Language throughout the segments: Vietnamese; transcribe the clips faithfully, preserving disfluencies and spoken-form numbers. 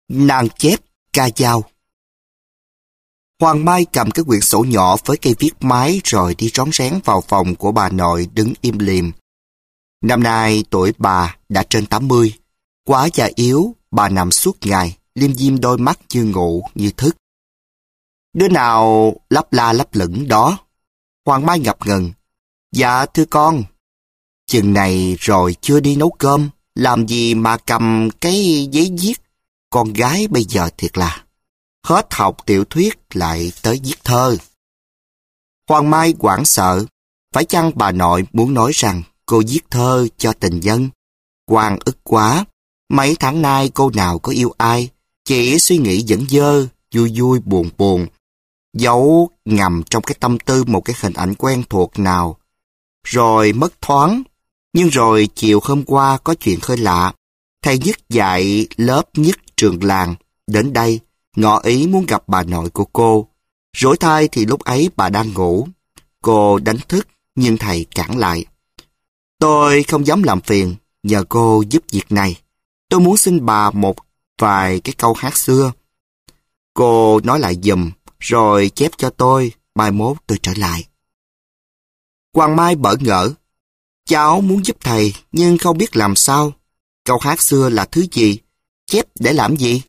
Nàng chép ca dao. Hoàng Mai cầm cái quyển sổ nhỏ với cây viết máy rồi đi rón rén vào phòng của bà nội đứng im lìm. Năm nay tuổi bà đã trên tám mươi. Quá già yếu, bà nằm suốt ngày, liêm diêm đôi mắt như ngủ như thức. Đứa nào lấp la lấp lửng đó? Hoàng Mai ngập ngừng. Dạ thưa con. Chừng này rồi chưa đi nấu cơm, làm gì mà cầm cái giấy viết. Con gái bây giờ thiệt là hết học tiểu thuyết lại tới viết thơ. Hoàng Mai hoảng sợ. Phải chăng bà nội muốn nói rằng cô viết thơ cho tình nhân? Oan ức quá. Mấy tháng nay cô nào có yêu ai, chỉ suy nghĩ dẫn dơ, vui vui buồn buồn, giấu ngầm trong cái tâm tư một cái hình ảnh quen thuộc nào. Rồi mất thoáng. Nhưng rồi chiều hôm qua có chuyện hơi lạ. Thầy Nhất dạy lớp nhất trường làng đến đây, ngỏ ý muốn gặp bà nội của cô. Rỗi thay thì lúc ấy bà đang ngủ. Cô đánh thức, nhưng thầy cản lại. Tôi không dám làm phiền, nhờ cô giúp việc này. Tôi muốn xin bà một vài cái câu hát xưa. Cô nói lại giùm, rồi chép cho tôi, mai mốt tôi trở lại. Hoàng Mai bỡ ngỡ. Cháu muốn giúp thầy, nhưng không biết làm sao. Câu hát xưa là thứ gì? Chép để làm gì?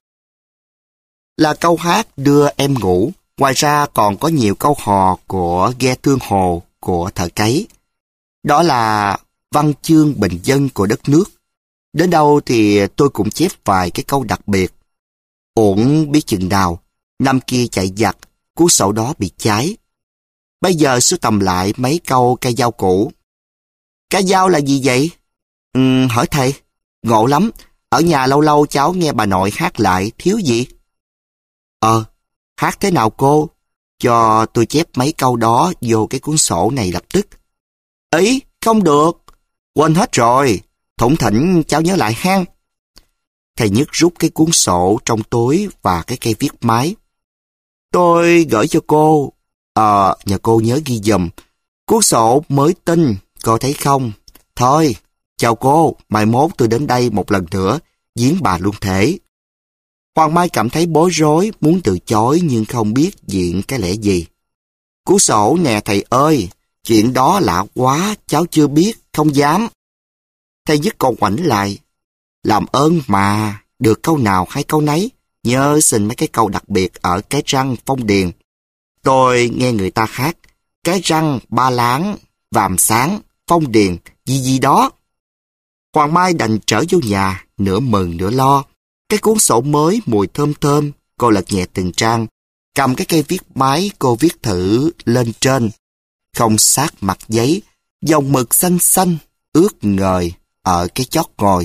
Là câu hát đưa em ngủ. Ngoài ra còn có nhiều câu hò của ghe Thương Hồ, của thợ cấy. Đó là văn chương bình dân của đất nước. Đến đâu thì tôi cũng chép vài cái câu đặc biệt. Uổng biết chừng nào, năm kia chạy giặc, cuốn sổ đó bị cháy. Bây giờ sưu tầm lại mấy câu ca dao cũ. Ca dao là gì vậy? Ừ, hỏi thầy. Ngộ lắm. Ở nhà lâu lâu cháu nghe bà nội hát lại, thiếu gì? Ờ, hát thế nào cô? Cho tôi chép mấy câu đó vô cái cuốn sổ này lập tức. Ý, không được. Quên hết rồi. Thủng thỉnh cháu nhớ lại hang. Thầy Nhất rút cái cuốn sổ trong túi và cái cây viết máy. Tôi gửi cho cô. Ờ, nhờ cô nhớ ghi giùm. Cuốn sổ mới tinh, cô thấy không? Thôi, chào cô, mai mốt tôi đến đây một lần nữa, giếng bà luôn thể. Hoàng Mai cảm thấy bối rối, muốn từ chối nhưng không biết diện cái lẽ gì. Cuốn sổ nè thầy ơi, chuyện đó lạ quá, cháu chưa biết, không dám. Thầy Nhất còn ngoảnh lại. Làm ơn mà, được câu nào hay câu nấy, nhớ xin mấy cái câu đặc biệt ở Cái Răng, Phong Điền. Tôi nghe người ta hát, Cái Răng, Ba Láng, Vàm Sáng, Phong Điền, gì gì đó. Hoàng Mai đành trở vô nhà, nửa mừng nửa lo. Cái cuốn sổ mới mùi thơm thơm, cô lật nhẹ từng trang, cầm cái cây viết máy cô viết thử lên trên. Không sát mặt giấy, dòng mực xanh xanh, ướt ngời ở cái chót ngồi.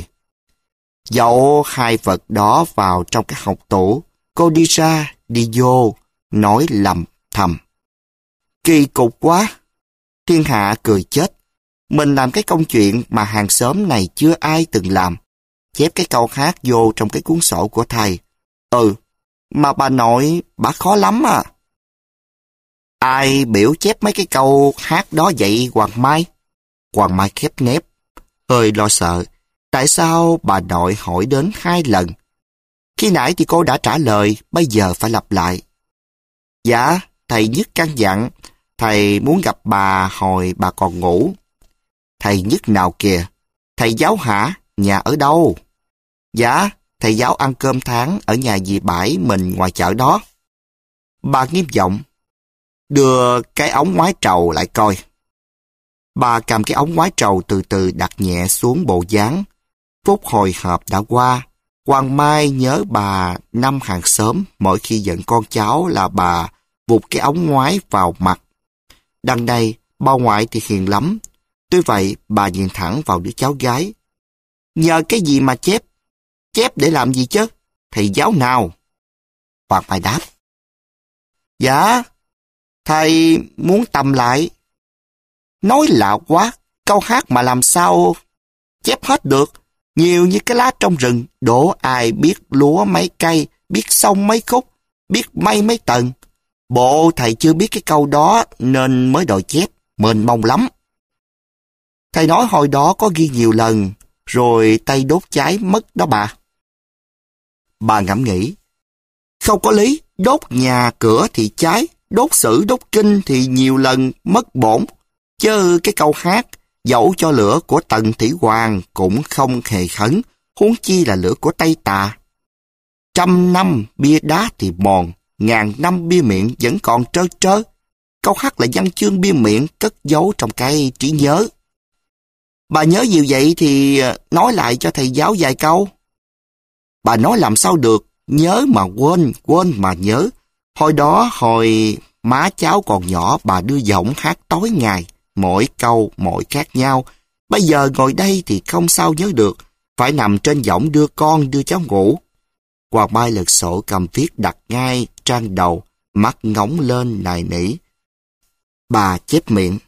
Dậu hai vật đó vào trong cái hộc tủ, cô đi ra, đi vô, nói lầm thầm. Kỳ cục quá! Thiên hạ cười chết. Mình làm cái công chuyện mà hàng xóm này chưa ai từng làm. Chép cái câu hát vô trong cái cuốn sổ của thầy. Ừ, mà bà nội, bà khó lắm à. Ai biểu chép mấy cái câu hát đó vậy Hoàng Mai? Hoàng Mai khép nép, hơi lo sợ. Tại sao bà nội hỏi đến hai lần? Khi nãy thì cô đã trả lời, bây giờ phải lặp lại. Dạ, thầy Nhất căn dặn, thầy muốn gặp bà hồi bà còn ngủ. Thầy Nhất nào kìa? Thầy giáo hả? Nhà ở đâu? Dạ, thầy giáo ăn cơm tháng ở nhà dì Bãi mình ngoài chợ đó. Bà nghiêm giọng. Đưa cái ống ngoái trầu lại coi. Bà cầm cái ống ngoái trầu từ từ đặt nhẹ xuống bộ dáng. Phút hồi hộp đã qua. Hoàng Mai nhớ bà năm hàng xóm mỗi khi giận con cháu là bà vụt cái ống ngoái vào mặt. Đằng này, bà ngoại thì hiền lắm. Tuy vậy, bà nhìn thẳng vào đứa cháu gái. Nhờ cái gì mà chép? Chép để làm gì chứ? Thầy giáo nào? Hoàng Mai đáp. Dạ, thầy muốn tầm lại. Nói lạ quá, câu hát mà làm sao chép hết được. Nhiều như cái lá trong rừng, đổ ai biết lúa mấy cây, biết sông mấy khúc, biết mây mấy tầng. Bộ thầy chưa biết cái câu đó nên mới đòi chép, mênh mông lắm. Thầy nói hồi đó có ghi nhiều lần, rồi tay đốt cháy mất đó bà. Bà ngẫm nghĩ. Không có lý, đốt nhà cửa thì cháy, đốt sử đốt kinh thì nhiều lần mất bổn. Chứ cái câu hát, dẫu cho lửa của Tần Thủy Hoàng cũng không hề khấn, huống chi là lửa của Tây Tà. Trăm năm bia đá thì mòn, ngàn năm bia miệng vẫn còn trơ trơ. Câu hát là văn chương bia miệng cất giấu trong cái trí nhớ. Bà nhớ nhiều vậy thì nói lại cho thầy giáo vài câu. Bà nói làm sao được, nhớ mà quên, quên mà nhớ. Hồi đó, hồi má cháu còn nhỏ, bà đưa giọng hát tối ngày, mỗi câu, mỗi khác nhau. Bây giờ ngồi đây thì không sao nhớ được, phải nằm trên giọng đưa con, đưa cháu ngủ. Hoàng Mai lật sổ cầm viết đặt ngay trang đầu, mắt ngóng lên nài nỉ. Bà chép miệng.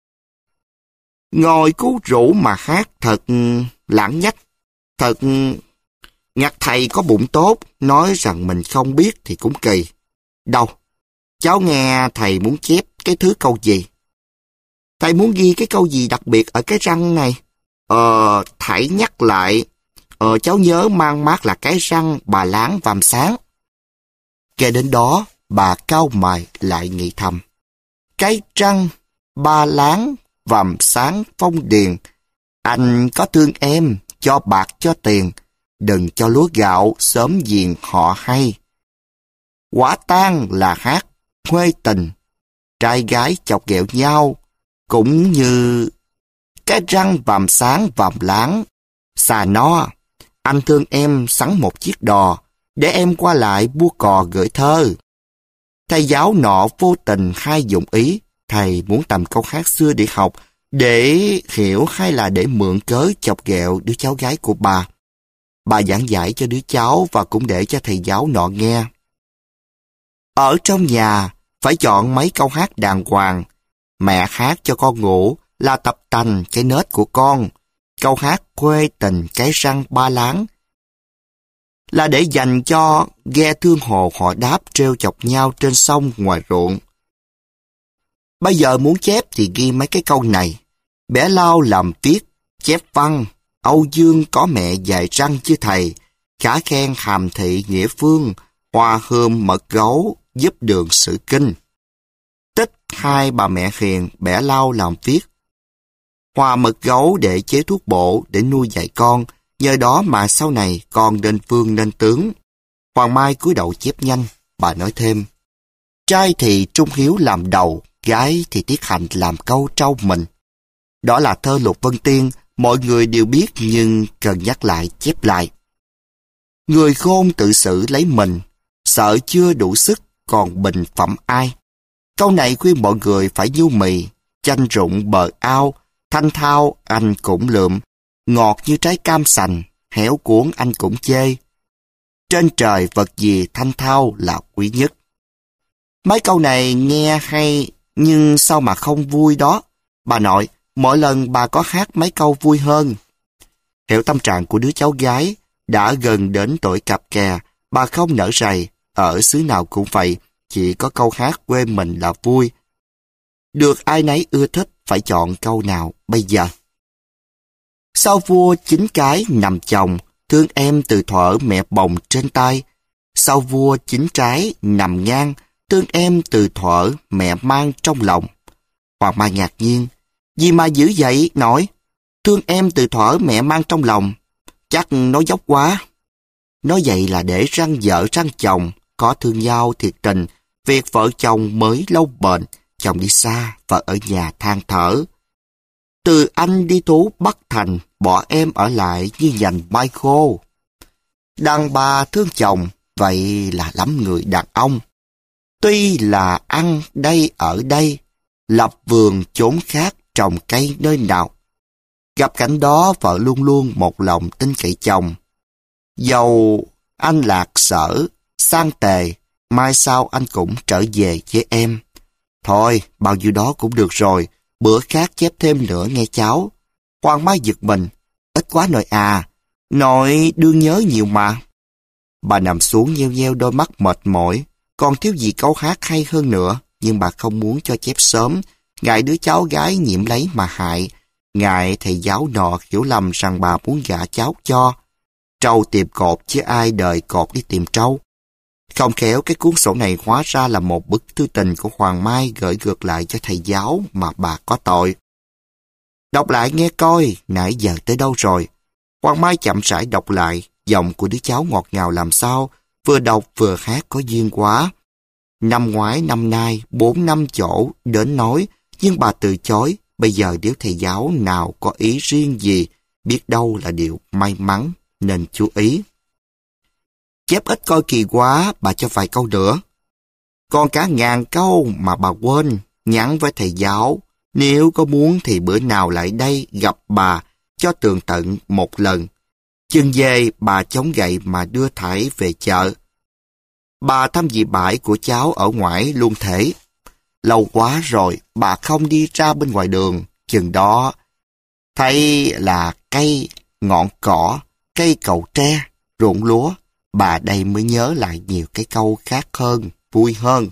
Ngồi cú rũ mà hát thật lãng nhách, thật ngặt thầy có bụng tốt, nói rằng mình không biết thì cũng kỳ. Đâu, cháu nghe thầy muốn chép cái thứ câu gì? Thầy muốn ghi cái câu gì đặc biệt ở cái răng này? Ờ, thầy nhắc lại. Ờ, cháu nhớ mang mát là cái răng bà láng vàm sáng. Kể đến đó, bà cau mày lại nghĩ thầm. Cái răng, ba láng, vàm sáng phong điền. Anh có thương em, cho bạc cho tiền. Đừng cho lúa gạo sớm diền họ hay. Quả tang là hát, huê tình. Trai gái chọc ghẹo nhau. Cũng như cái răng vàm sáng vàm láng. Xà no, anh thương em sắn một chiếc đò, để em qua lại bua cò gửi thơ. Thầy giáo nọ vô tình hay dụng ý, thầy muốn tầm câu hát xưa để học, để hiểu hay là để mượn cớ chọc ghẹo đứa cháu gái của bà. Bà giảng giải cho đứa cháu và cũng để cho thầy giáo nọ nghe. Ở trong nhà, phải chọn mấy câu hát đàng hoàng. Mẹ hát cho con ngủ là tập tành cái nết của con. Câu hát quê tình cái răng ba láng là để dành cho ghe thương hồ họ đáp treo chọc nhau trên sông ngoài ruộng. Bây giờ muốn chép thì ghi mấy cái câu này. Bé Lao làm viết, chép văn, Âu Dương có mẹ dạy răng chứ thầy, khả khen hàm thị nghĩa phương, hoa hương mật gấu giúp đường sử kinh. Tích hai bà mẹ hiền, Bé Lao làm viết. Hoa mật gấu để chế thuốc bổ để nuôi dạy con, nhờ đó mà sau này con nên vương nên tướng. Hoàng Mai cúi đầu chép nhanh, bà nói thêm. Trai thì trung hiếu làm đầu, gái thì tiết hạnh làm câu trâu mình. Đó là thơ Lục Vân Tiên, mọi người đều biết nhưng cần nhắc lại chép lại. Người khôn tự xử lấy mình, sợ chưa đủ sức còn bình phẩm ai. Câu này khuyên mọi người phải nhu mì, chanh rụng bờ ao, thanh thao anh cũng lượm, ngọt như trái cam sành, héo cuốn anh cũng chê. Trên trời vật gì thanh thao là quý nhất. Mấy câu này nghe hay nhưng sao mà không vui đó. Bà nội, mỗi lần bà có hát mấy câu vui hơn. Hiểu tâm trạng của đứa cháu gái, đã gần đến tuổi cặp kè, bà không nỡ rầy, ở xứ nào cũng vậy, chỉ có câu hát quê mình là vui. Được ai nấy ưa thích, phải chọn câu nào bây giờ? Sao vua chín cái nằm chồng, thương em từ thuở mẹ bồng trên tay. Sao vua chín trái nằm ngang, thương em từ thuở mẹ mang trong lòng. Hoàng Mai ngạc nhiên, gì mà dữ vậy nói, thương em từ thuở mẹ mang trong lòng, chắc nói dốc quá. Nói vậy là để răng vợ răng chồng, có thương nhau thiệt tình, việc vợ chồng mới lâu bền, chồng đi xa, vợ ở nhà than thở. Từ anh đi thú Bắc Thành, bỏ em ở lại như nhành mai khô. Đàn bà thương chồng, vậy là lắm người đàn ông. Tuy là ăn đây ở đây, lập vườn chốn khác trồng cây nơi nào. Gặp cảnh đó vợ luôn luôn một lòng tin cậy chồng. Dầu anh lạc sở, sang tề, mai sau anh cũng trở về với em. Thôi, bao nhiêu đó cũng được rồi, bữa khác chép thêm nữa nghe cháu. Hoàng Mai giật mình, ít quá nội à, nội đương nhớ nhiều mà. Bà nằm xuống nheo nheo đôi mắt mệt mỏi, còn thiếu gì câu hát hay hơn nữa, nhưng bà không muốn cho chép sớm, ngại đứa cháu gái nhiễm lấy mà hại, ngại thầy giáo nọ hiểu lầm rằng bà muốn gả cháu cho. Trâu tìm cột chứ ai đời cột đi tìm trâu. Không khéo cái cuốn sổ này hóa ra là một bức thư tình của Hoàng Mai gửi ngược lại cho thầy giáo mà bà có tội. Đọc lại nghe coi, nãy giờ tới đâu rồi? Hoàng Mai chậm rãi đọc lại, giọng của đứa cháu ngọt ngào làm sao, vừa đọc vừa hát có duyên quá. Năm ngoái năm nay, bốn năm chỗ đến nói, nhưng bà từ chối. Bây giờ nếu thầy giáo nào có ý riêng gì, biết đâu là điều may mắn, nên chú ý. Chép ít coi kỳ quá, bà cho vài câu nữa. Còn cả ngàn câu mà bà quên, nhắn với thầy giáo. Nếu có muốn thì bữa nào lại đây gặp bà, cho tường tận một lần. Chừng về bà chống gậy mà đưa thải về chợ. Bà thăm dì bãi của cháu ở ngoại luôn thể. Lâu quá rồi, bà không đi ra bên ngoài đường. Chừng đó, thấy là cây, ngọn cỏ, cây cầu tre, ruộng lúa. Bà đây mới nhớ lại nhiều cái câu khác hơn, vui hơn.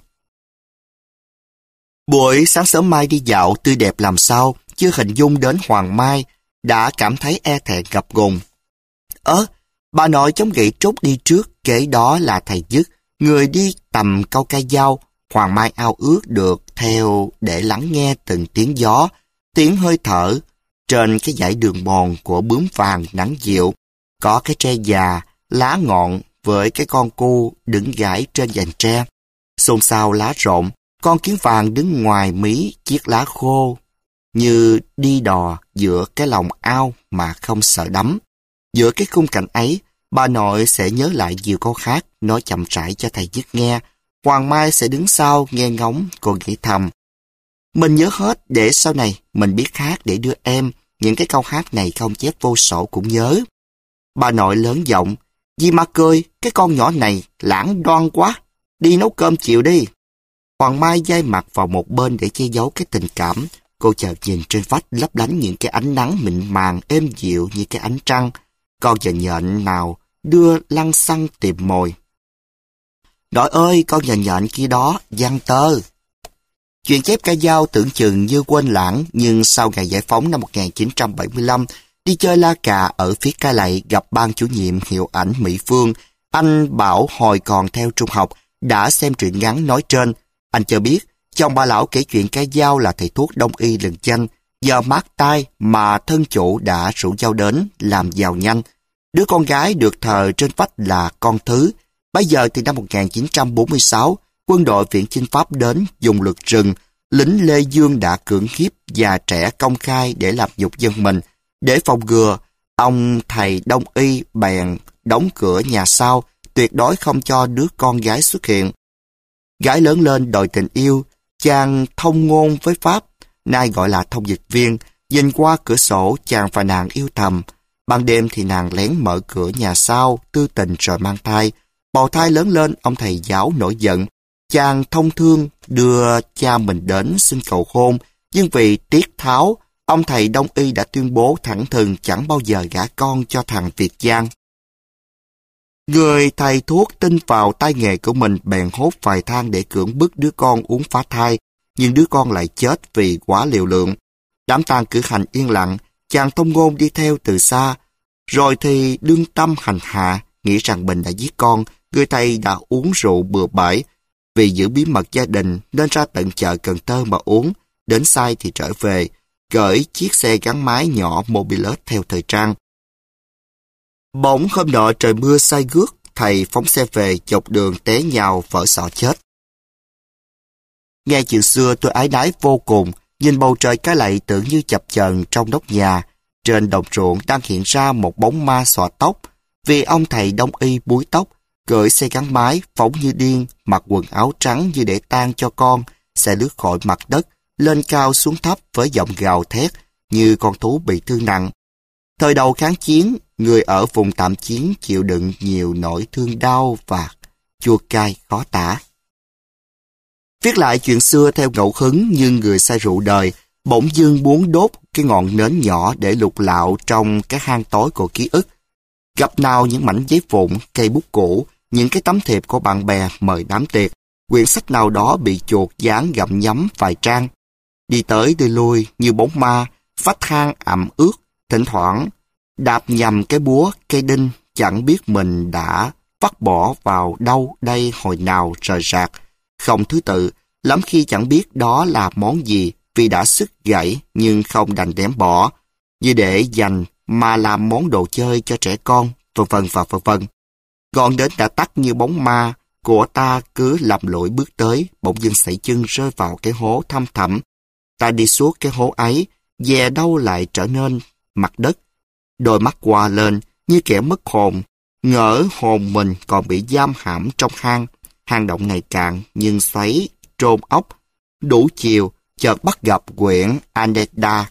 Buổi sáng sớm mai đi dạo tươi đẹp làm sao, chưa hình dung đến Hoàng Mai, đã cảm thấy e thẹn ngập ngùng. Ơ, bà nội chống gậy trút đi trước, kế đó là thầy Dứt, người đi tầm câu ca dao. Hoàng Mai ao ước được theo để lắng nghe từng tiếng gió, tiếng hơi thở. Trên cái dải đường mòn của bướm vàng nắng dịu, có cái tre già, lá ngọn với cái con cu đứng gãi trên giàn tre. Xôn xao lá rộn, con kiến vàng đứng ngoài mí chiếc lá khô, như đi đò giữa cái lòng ao mà không sợ đắm. Giữa cái khung cảnh ấy, bà nội sẽ nhớ lại nhiều câu khác, nói chậm rãi cho thầy Dứt nghe. Hoàng Mai sẽ đứng sau nghe ngóng, cô nghĩ thầm. Mình nhớ hết để sau này mình biết hát để đưa em. Những cái câu hát này không chép vô sổ cũng nhớ. Bà nội lớn giọng. Dì mà cười, cái con nhỏ này lãng đoan quá. Đi nấu cơm chịu đi. Hoàng Mai dai mặt vào một bên để che giấu cái tình cảm. Cô chợt nhìn trên vách lấp lánh những cái ánh nắng mịn màng êm dịu như cái ánh trăng. Con giờ nhện nào đưa lăng xăng tìm mồi. Nội ơi, con giờ nhện kia đó, giăng tơ. Chuyện chép ca dao tưởng chừng như quên lãng, nhưng sau ngày giải phóng năm một nghìn chín trăm bảy mươi lăm, đi chơi la cà ở phía Cai Lậy gặp ban chủ nhiệm hiệu ảnh Mỹ Phương, anh bảo hồi còn theo trung học đã xem truyện ngắn nói trên. Anh cho biết, chồng bà lão kể chuyện ca dao là thầy thuốc đông y lừng danh, giờ mát tai mà thân chủ đã rủ dao đến làm giàu nhanh. Đứa con gái được thờ trên vách là con Thứ. Bây giờ từ năm một nghìn chín trăm bốn mươi sáu, quân đội Viễn Chinh Pháp đến dùng lực rừng, lính Lê Dương đã cưỡng hiếp già trẻ công khai để làm nhục dân mình. Để phòng ngừa, ông thầy đông y bèn đóng cửa nhà sau, tuyệt đối không cho đứa con gái xuất hiện. Gái lớn lên đòi tình yêu, chàng thông ngôn với Pháp, nay gọi là thông dịch viên, nhìn qua cửa sổ chàng và nàng yêu thầm. Ban đêm thì nàng lén mở cửa nhà sau, tư tình rồi mang thai. Bào thai lớn lên, ông thầy giáo nổi giận. Chàng thông thương đưa cha mình đến xin cầu hôn, nhưng vì tiết tháo, ông thầy đông y đã tuyên bố thẳng thừng chẳng bao giờ gả con cho thằng Việt Giang. Người thầy thuốc tin vào tay nghề của mình bèn hốt vài thang để cưỡng bức đứa con uống phá thai, nhưng đứa con lại chết vì quá liều lượng. Đám tang cử hành yên lặng, chàng thông ngôn đi theo từ xa, rồi thì đương tâm hành hạ, nghĩ rằng mình đã giết con. Người thầy đã uống rượu bừa bãi, vì giữ bí mật gia đình nên ra tận chợ Cần Thơ mà uống, đến say thì trở về, gửi chiếc xe gắn máy nhỏ Mobilus theo thời trang. Bỗng hôm nọ trời mưa say gước, thầy phóng xe về dọc đường té nhào vỡ sọ chết. Nghe chuyện xưa tôi ái nái vô cùng, nhìn bầu trời Cái Lậy tưởng như chập chờn trong nóc nhà. Trên đồng ruộng đang hiện ra một bóng ma xõa tóc, vì ông thầy đông y búi tóc, cưỡi xe gắn máy, phóng như điên, mặc quần áo trắng như để tang cho con, xe lướt khỏi mặt đất, lên cao xuống thấp với giọng gào thét như con thú bị thương nặng. Thời đầu kháng chiến, người ở vùng tạm chiến chịu đựng nhiều nỗi thương đau và chua cay khó tả. Viết lại chuyện xưa theo ngẫu hứng như người say rượu đời, bỗng dưng muốn đốt cái ngọn nến nhỏ để lục lạo trong cái hang tối của ký ức. Gặp nào những mảnh giấy vụn, cây bút cũ, những cái tấm thiệp của bạn bè mời đám tiệc, quyển sách nào đó bị chuột dán gặm nhấm vài trang. Đi tới đi lui như bóng ma, vách hang ẩm ướt, thỉnh thoảng đạp nhầm cái búa, cây đinh chẳng biết mình đã vắt bỏ vào đâu đây hồi nào rời rạc, không thứ tự, lắm khi chẳng biết đó là món gì vì đã sức gãy nhưng không đành ném bỏ, như để dành mà làm món đồ chơi cho trẻ con, vân vân và vân vân. Ngọn đến đã tắt như bóng ma, của ta cứ lầm lũi bước tới, bỗng dưng sảy chân rơi vào cái hố thăm thẳm. Ta đi suốt cái hố ấy, dè đâu lại trở nên mặt đất. Đôi mắt qua lên như kẻ mất hồn, ngỡ hồn mình còn bị giam hãm trong hang. Hang động ngày cạn nhưng xoáy, trôn ốc. Đủ chiều, chợt bắt gặp quyển Aneda,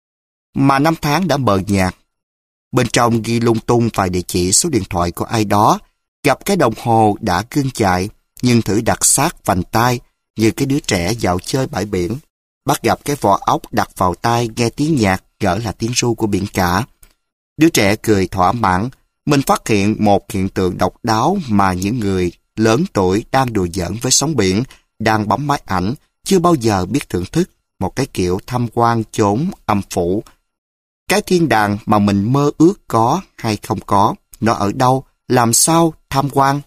mà năm tháng đã mờ nhạt. Bên trong ghi lung tung vài địa chỉ số điện thoại của ai đó, gặp cái đồng hồ đã cương chạy, nhưng thử đặt sát vành tai như cái đứa trẻ dạo chơi bãi biển. Bắt gặp cái vỏ ốc đặt vào tai nghe tiếng nhạc, gỡ là tiếng ru của biển cả. Đứa trẻ cười thỏa mãn, mình phát hiện một hiện tượng độc đáo mà những người lớn tuổi đang đùa giỡn với sóng biển, đang bấm máy ảnh, chưa bao giờ biết thưởng thức, một cái kiểu tham quan chốn âm phủ. Cái thiên đàng mà mình mơ ước có hay không có, nó ở đâu, làm sao tham quan?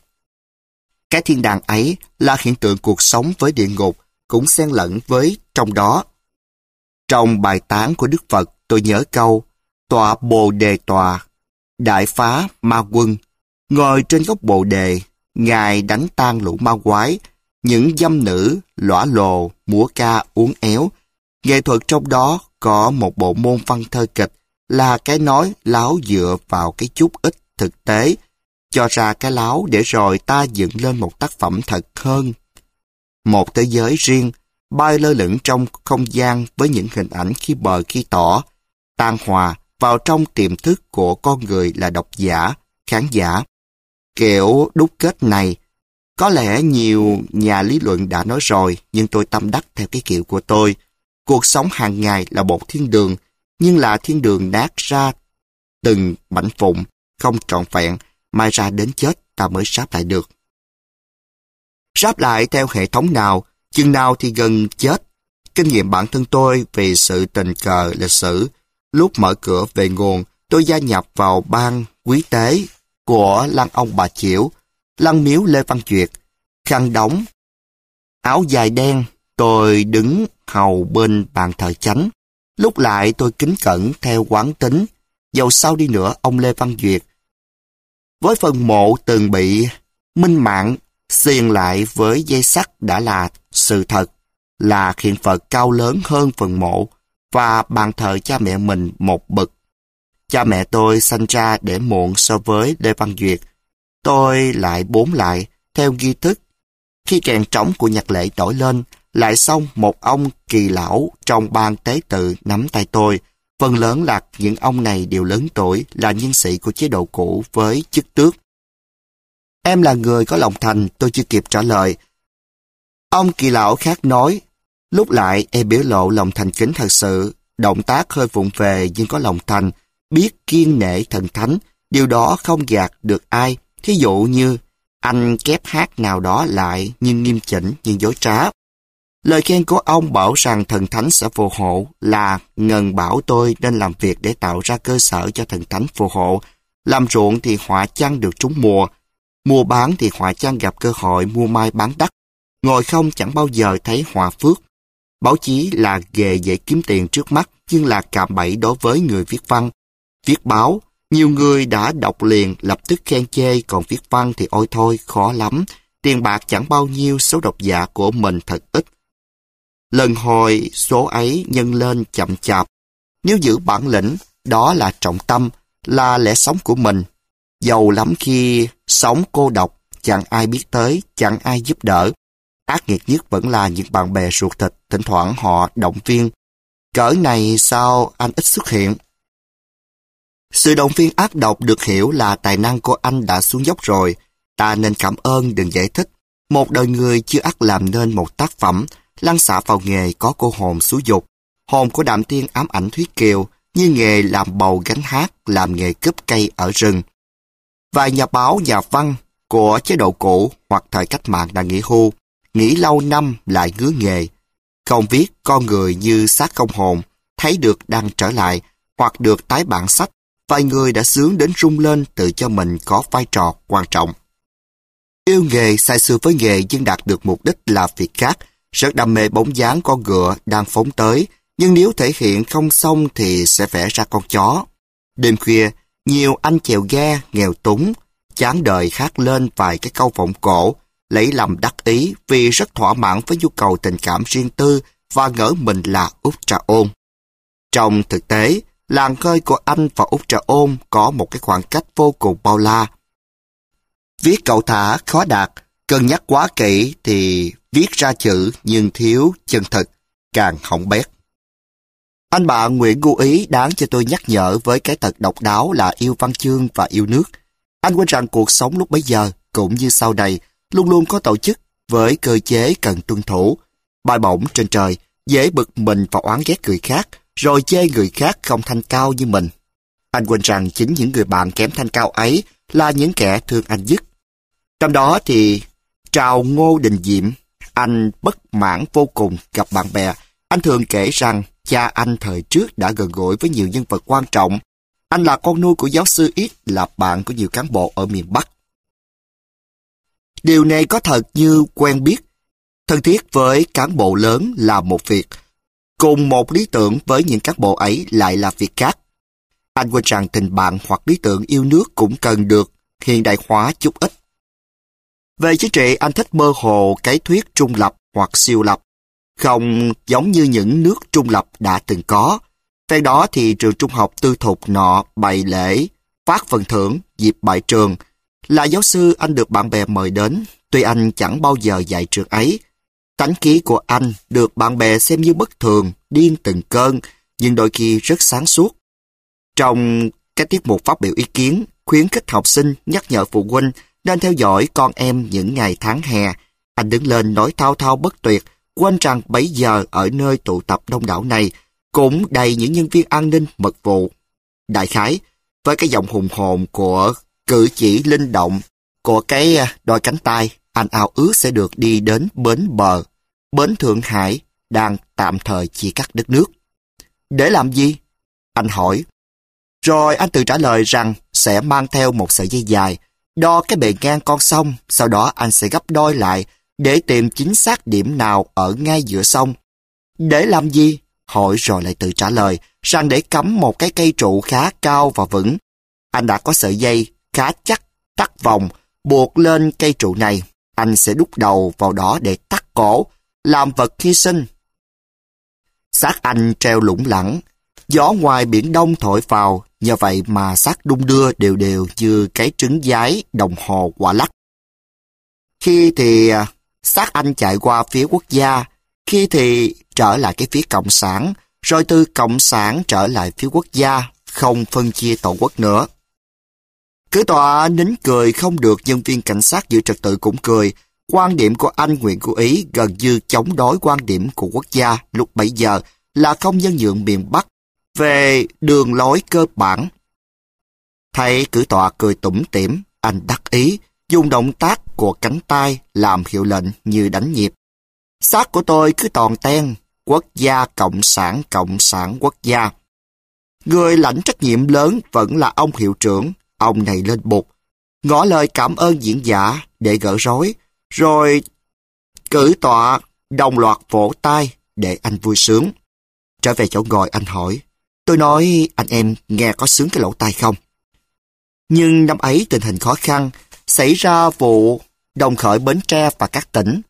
Cái thiên đàng ấy là hiện tượng cuộc sống với địa ngục, cũng xen lẫn với trong đó. Trong bài tán của Đức Phật, tôi nhớ câu, tọa bồ đề tòa, đại phá ma quân, ngồi trên gốc bồ đề, Ngài đánh tan lũ ma quái, những dâm nữ, lõa lồ, múa ca uốn éo. Nghệ thuật trong đó có một bộ môn văn thơ kịch, là cái nói láo dựa vào cái chút ít thực tế, cho ra cái láo để rồi ta dựng lên một tác phẩm thật hơn. Một thế giới riêng, bay lơ lửng trong không gian với những hình ảnh khi bờ khi tỏ, tan hòa vào trong tiềm thức của con người là độc giả, khán giả. Kiểu đúc kết này, có lẽ nhiều nhà lý luận đã nói rồi, nhưng tôi tâm đắc theo cái kiểu của tôi. Cuộc sống hàng ngày là một thiên đường, nhưng là thiên đường nát ra từng mảnh vụn, không trọn vẹn, mai ra đến chết ta mới sáp lại được. Sáp lại theo hệ thống nào, chừng nào thì gần chết. Kinh nghiệm bản thân tôi vì sự tình cờ lịch sử, lúc mở cửa về nguồn, tôi gia nhập vào ban quý tế của lăng ông bà Chiểu, lăng miếu Lê Văn Duyệt, khăn đóng, áo dài đen, tôi đứng hầu bên bàn thờ chánh. Lúc lại tôi kính cẩn theo quán tính, dầu sao đi nữa ông Lê Văn Duyệt, với phần mộ từng bị minh mạng xiềng lại với dây sắt đã là sự thật, là hiện Phật cao lớn hơn phần mộ và bàn thờ cha mẹ mình một bậc. Cha mẹ tôi sanh ra để muộn so với Lê Văn Duyệt. Tôi lại bốn lại, theo nghi thức. Khi kèn trống của nhạc lễ nổi lên, lại xong một ông kỳ lão trong ban tế tự nắm tay tôi. Phần lớn là những ông này đều lớn tuổi, là nhân sĩ của chế độ cũ với chức tước. Em là người có lòng thành, tôi chưa kịp trả lời. Ông kỳ lão khác nói, lúc lại em biểu lộ lòng thành kính thật sự, động tác hơi vụng về nhưng có lòng thành, biết kiêng nể thần thánh, điều đó không gạt được ai. Thí dụ như, anh kép hát nào đó lại nhưng nghiêm chỉnh nhưng dối trá. Lời khen của ông bảo rằng thần thánh sẽ phù hộ là ngần bảo tôi nên làm việc để tạo ra cơ sở cho thần thánh phù hộ. Làm ruộng thì họa chăng được trúng mùa, mua bán thì họa chăng gặp cơ hội mua mai bán đắt. Ngồi không chẳng bao giờ thấy họa phước. Báo chí là nghề dễ kiếm tiền trước mắt, nhưng là cạm bẫy đối với người viết văn. Viết báo, nhiều người đã đọc liền lập tức khen chê, còn viết văn thì ôi thôi, khó lắm. Tiền bạc chẳng bao nhiêu, số độc giả của mình thật ít. Lần hồi số ấy nhân lên chậm chạp. Nếu giữ bản lĩnh, đó là trọng tâm, là lẽ sống của mình. Giàu lắm khi sống cô độc, chẳng ai biết tới, chẳng ai giúp đỡ. Ác nghiệt nhất vẫn là những bạn bè ruột thịt, thỉnh thoảng họ động viên. Cỡ này sao anh ít xuất hiện? Sự động viên ác độc được hiểu là tài năng của anh đã xuống dốc rồi. Ta nên cảm ơn, đừng giải thích. Một đời người chưa ắt làm nên một tác phẩm, lăn xả vào nghề có cô hồn xúi dục. Hồn của Đạm Tiên ám ảnh Thúy Kiều, như nghề làm bầu gánh hát, làm nghề cướp cây ở rừng. Vài nhà báo, nhà văn của chế độ cũ hoặc thời cách mạng đã nghỉ hưu, nghỉ lâu năm lại ngứa nghề. Không viết con người như xác không hồn, thấy được đang trở lại, hoặc được tái bản sách, vài người đã sướng đến rung lên tự cho mình có vai trò quan trọng. Yêu nghề say sưa với nghề nhưng đạt được mục đích là việc khác, rất đam mê bóng dáng con ngựa đang phóng tới, nhưng nếu thể hiện không xong thì sẽ vẽ ra con chó. Đêm khuya, nhiều anh chèo ghe, nghèo túng, chán đời hát lên vài cái câu vọng cổ, lấy làm đắc ý vì rất thỏa mãn với nhu cầu tình cảm riêng tư và ngỡ mình là Út Trà Ôn. Trong thực tế, làng khơi của anh và Út Trà Ôn có một cái khoảng cách vô cùng bao la. Viết cẩu thả, khó đạt, cân nhắc quá kỹ thì viết ra chữ nhưng thiếu chân thực, càng hỏng bét. Anh bạn Nguyễn Ngu Ý đáng cho tôi nhắc nhở với cái tật độc đáo là yêu văn chương và yêu nước. Anh quên rằng cuộc sống lúc bấy giờ, cũng như sau này, luôn luôn có tổ chức với cơ chế cần tuân thủ. Bay bổng trên trời, dễ bực mình và oán ghét người khác, rồi chê người khác không thanh cao như mình. Anh quên rằng chính những người bạn kém thanh cao ấy là những kẻ thương anh nhất. Trong đó thì Trào Ngô Đình Diệm, anh bất mãn vô cùng gặp bạn bè. Anh thường kể rằng cha anh thời trước đã gần gũi với nhiều nhân vật quan trọng. Anh là con nuôi của giáo sư X, là bạn của nhiều cán bộ ở miền Bắc. Điều này có thật như quen biết. Thân thiết với cán bộ lớn là một việc, cùng một lý tưởng với những cán bộ ấy lại là việc khác. Anh quên rằng tình bạn hoặc lý tưởng yêu nước cũng cần được hiện đại hóa chút ít. Về chính trị, anh thích mơ hồ cái thuyết trung lập hoặc siêu lập, không giống như những nước trung lập đã từng có. Về đó thì trường trung học tư thục nọ bày lễ, phát phần thưởng, dịp bại trường. Là giáo sư, anh được bạn bè mời đến, tuy anh chẳng bao giờ dạy trường ấy. Tánh khí của anh được bạn bè xem như bất thường, điên từng cơn, nhưng đôi khi rất sáng suốt. Trong cái tiết mục phát biểu ý kiến, khuyến khích học sinh, nhắc nhở phụ huynh nên theo dõi con em những ngày tháng hè, anh đứng lên nói thao thao bất tuyệt, quên rằng bấy giờ ở nơi tụ tập đông đảo này cũng đầy những nhân viên an ninh mật vụ. Đại khái, với cái giọng hùng hồn của cử chỉ linh động, của cái đôi cánh tay, anh ao ước sẽ được đi đến bến bờ, bến Thượng Hải đang tạm thời chia cắt đất nước. Để làm gì? Anh hỏi. Rồi anh tự trả lời rằng sẽ mang theo một sợi dây dài, đo cái bề ngang con sông, sau đó anh sẽ gấp đôi lại để tìm chính xác điểm nào ở ngay giữa sông. Để làm gì? Hỏi rồi lại tự trả lời rằng để cắm một cái cây trụ khá cao và vững. Anh đã có sợi dây khá chắc, tắc vòng, buộc lên cây trụ này. Anh sẽ đút đầu vào đó để tắc cổ, làm vật hy sinh. Xác anh treo lủng lẳng, gió ngoài biển Đông thổi vào, nhờ vậy mà xác đung đưa đều đều như cái trứng giái đồng hồ quả lắc. Khi thì xác anh chạy qua phía quốc gia, khi thì trở lại cái phía cộng sản, rồi từ cộng sản trở lại phía quốc gia, không phân chia tổ quốc nữa. Cử tọa nín cười không được, nhân viên cảnh sát giữ trật tự cũng cười. Quan điểm của anh Nguyễn Ngu Ý gần như chống đối quan điểm của quốc gia lúc bấy giờ là không nhân nhượng miền Bắc về đường lối cơ bản. Thấy cử tọa cười tủm tỉm, anh đắc ý, dùng động tác của cánh tay làm hiệu lệnh như đánh nhịp. Xác của tôi cứ toàn ten, quốc gia cộng sản cộng sản quốc gia. Người lãnh trách nhiệm lớn vẫn là ông hiệu trưởng, ông này lên bục, ngỏ lời cảm ơn diễn giả để gỡ rối, rồi cử tọa đồng loạt vỗ tay để anh vui sướng. Trở về chỗ ngồi anh hỏi, tôi nói anh em nghe có sướng cái lỗ tai không? Nhưng năm ấy tình hình khó khăn, xảy ra vụ Đồng Khởi, Bến Tre và các tỉnh.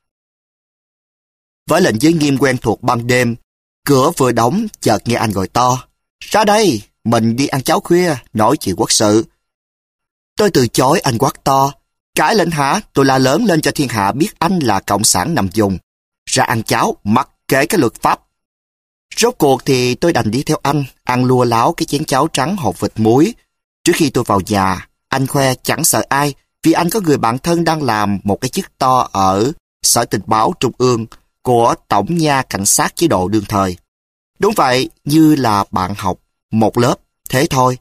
Với lệnh giới nghiêm quen thuộc ban đêm, cửa vừa đóng chợt nghe anh gọi to, ra đây, mình đi ăn cháo khuya, nói chuyện quốc sự. Tôi từ chối, anh quát to, cãi lệnh hả? Tôi la lớn lên cho thiên hạ biết anh là cộng sản nằm vùng. Ra ăn cháo, mặc kệ cái luật pháp. Rốt cuộc thì tôi đành đi theo anh, ăn lua láo cái chén cháo trắng hột vịt muối. Trước khi tôi vào nhà, anh khoe chẳng sợ ai, vì anh có người bạn thân đang làm một cái chức to ở Sở Tình báo Trung ương của Tổng nha Cảnh sát chế độ đương thời. Đúng vậy, như là bạn học một lớp, thế thôi.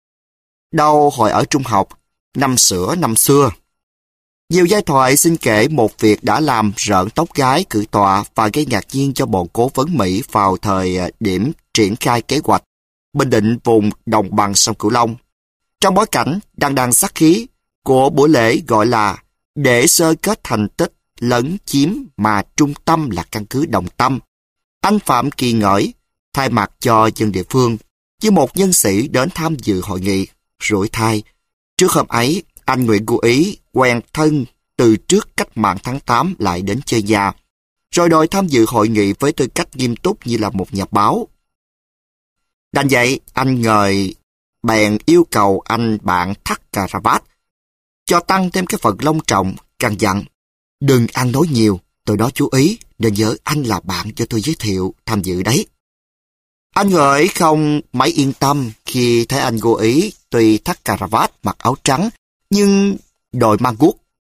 Đâu hồi ở trung học, năm sữa năm xưa. Nhiều giai thoại xin kể một việc đã làm rợn tóc gái cử tọa và gây ngạc nhiên cho bọn cố vấn Mỹ vào thời điểm triển khai kế hoạch. Bình Định vùng đồng bằng sông Cửu Long. Trong bối cảnh đằng đằng sát khí của buổi lễ gọi là để sơ kết thành tích lấn chiếm mà trung tâm là căn cứ Đồng Tâm, anh Phạm Kỳ Ngởi thay mặt cho dân địa phương như một nhân sĩ đến tham dự hội nghị, rủi thai. Trước hôm ấy, anh Nguyễn Ngụ Ý quen thân từ trước cách mạng tháng tám lại đến chơi nhà, rồi đòi tham dự hội nghị với tư cách nghiêm túc như là một nhà báo. Đành vậy, anh Ngời bèn yêu cầu anh bạn thắt cà ra vát, cho tăng thêm cái phần long trọng, căn dặn. Đừng ăn nói nhiều, tôi đó chú ý, nên nhớ anh là bạn cho tôi giới thiệu tham dự đấy. Anh Ngợi không mấy yên tâm khi thấy anh Ngụ Ý tuy thắt cà ra vát mặc áo trắng, nhưng đòi mang guốc.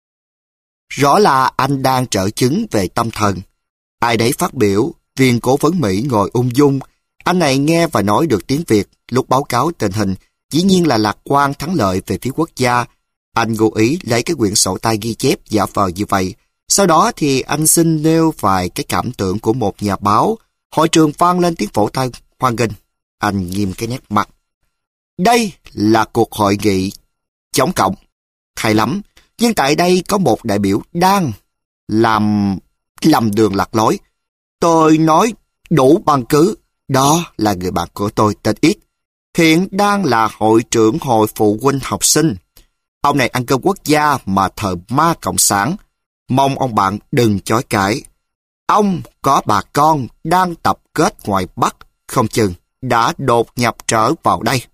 Rõ là anh đang trợ chứng về tâm thần. Ai đấy phát biểu, viên cố vấn Mỹ ngồi ung dung. Anh này nghe và nói được tiếng Việt, lúc báo cáo tình hình, dĩ nhiên là lạc quan thắng lợi về phía quốc gia. Anh Ngụ Ý lấy cái quyển sổ tay ghi chép giả vờ như vậy. Sau đó thì anh xin nêu vài cái cảm tưởng của một nhà báo. Hội trường vang lên tiếng vỗ tay hoan nghênh. Anh nghiêm cái nét mặt. Đây là cuộc hội nghị chống cộng. Hay lắm, nhưng tại đây có một đại biểu đang làm lầm đường lạc lối. Tôi nói đủ bằng cứ. Đó là người bạn của tôi tên Ít. Hiện đang là hội trưởng hội phụ huynh học sinh. Ông này ăn cơm quốc gia mà thờ ma cộng sản. Mong ông bạn đừng chối cãi. Ông có bà con đang tập kết ngoài Bắc, không chừng đã đột nhập trở vào đây.